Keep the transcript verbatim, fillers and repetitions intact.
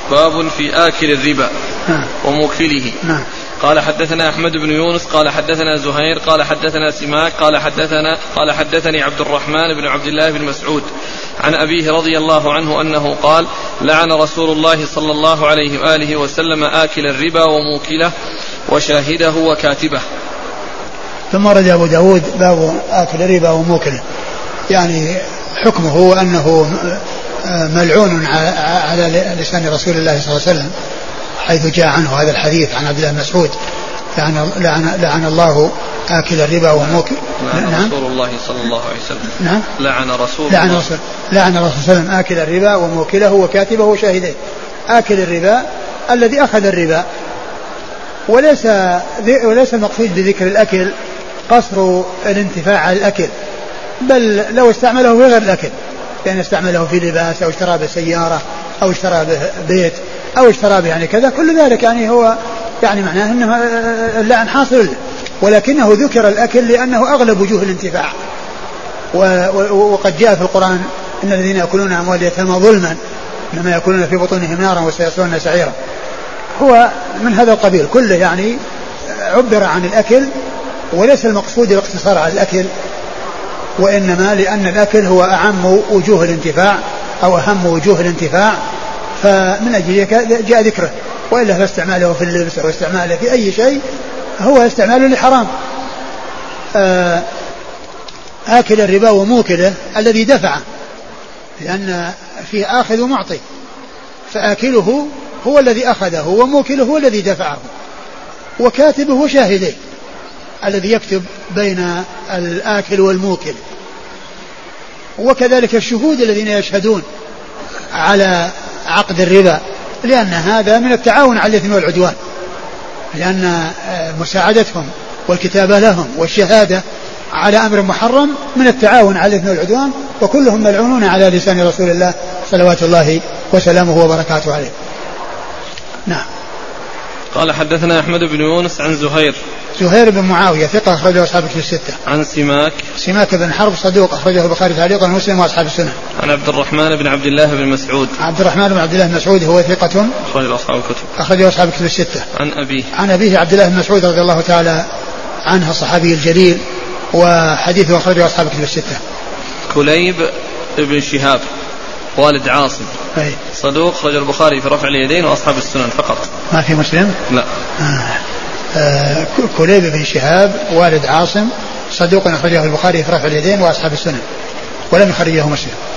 باب في آكل الربا وموكله. قال حدثنا أحمد بن يونس قال حدثنا زهير قال حدثنا سماك قال حدثنا قال حدثني عبد الرحمن بن عبد الله بن مسعود عن أبيه رضي الله عنه أنه قال لعن رسول الله صلى الله عليه وآله وسلم آكل الربا وموكله وشاهده وكاتبه. ثم رد أبو داود باب آكل الربا وموكله، يعني حكمه أنه ملعون على لسان رسول الله صلى الله عليه وسلم، حيث جاء عنه هذا الحديث عن عبد الله بن مسعود لعن, لعن, لعن الله آكل الربا وموكل. لعن نعم رسول الله صلى الله عليه وسلم نعم لعن رسول لعن رسول لعن رسول صلى الله عليه وسلم آكل الربا وموكله وكاتبه وشاهديه. آكل الربا الذي أخذ الربا، وليس وليس المقصود بذكر الأكل قصر الانتفاع على الأكل، بل لو استعمله في غير الأكل، كان استعمله في لباس أو اشترى به سيارة أو اشترى به بيت أو اشترى به يعني كذا، كل ذلك يعني هو يعني معناه أنه اللعن حاصل له، ولكنه ذكر الأكل لأنه أغلب وجوه الانتفاع. وقد جاء في القرآن إن الذين يأكلون أموال اليتامى ظلما إنما يأكلون في بطونهم نارا وسيصلون سعيرا، هو من هذا القبيل كله، يعني عبر عن الأكل وليس المقصود الاقتصار على الأكل، وإنما لأن الأكل هو أعم وجوه الانتفاع أو أهم وجوه الانتفاع، فمن أجل جاء ذكره، وإلا فاستعماله في اللبس أو استعماله في أي شيء هو استعماله لحرام. آكل الربا وموكله الذي دفعه، لأن فيه آخذ ومعطي، فآكله هو الذي أخذه وموكله هو الذي دفعه، وكاتبه شاهديه الذي يكتب بين الآكل والموكل، وكذلك الشهود الذين يشهدون على عقد الربا، لأن هذا من التعاون على الإثم والعدوان، لأن مساعدتهم والكتابة لهم والشهادة على أمر محرم من التعاون على الإثم والعدوان، وكلهم ملعونون على لسان رسول الله صلوات الله وسلامه وبركاته عليه. نعم. قال حدثنا أحمد بن يونس عن زهير زهير بن معاوية ثقة أخرجه أصحاب الكتب الستة. عن سماك سماك بن حرب صدوق أخرجه البخاري تعليقا ومسلم وأصحاب السنة. عن عبد الرحمن بن عبد الله بن مسعود عبد الرحمن بن عبد الله بن مسعود هو ثقة أخرجه أصحاب الكتب أخرجه أصحاب الكتب الستة. عن أبيه عن أبيه عبد الله بن مسعود رضي الله تعالى عنه الصحابي الجليل، وحديثه أخرجه أصحاب الكتب الستة. كليب بن شهاب والد عاصم أي. صدوق خرج البخاري في رفع اليدين وأصحاب السنن فقط، ما في مسلم. لا. آه. آه. كليب بن شهاب والد عاصم صدوق أخرجه البخاري في رفع اليدين وأصحاب السنن ولم يخرجه مسلم.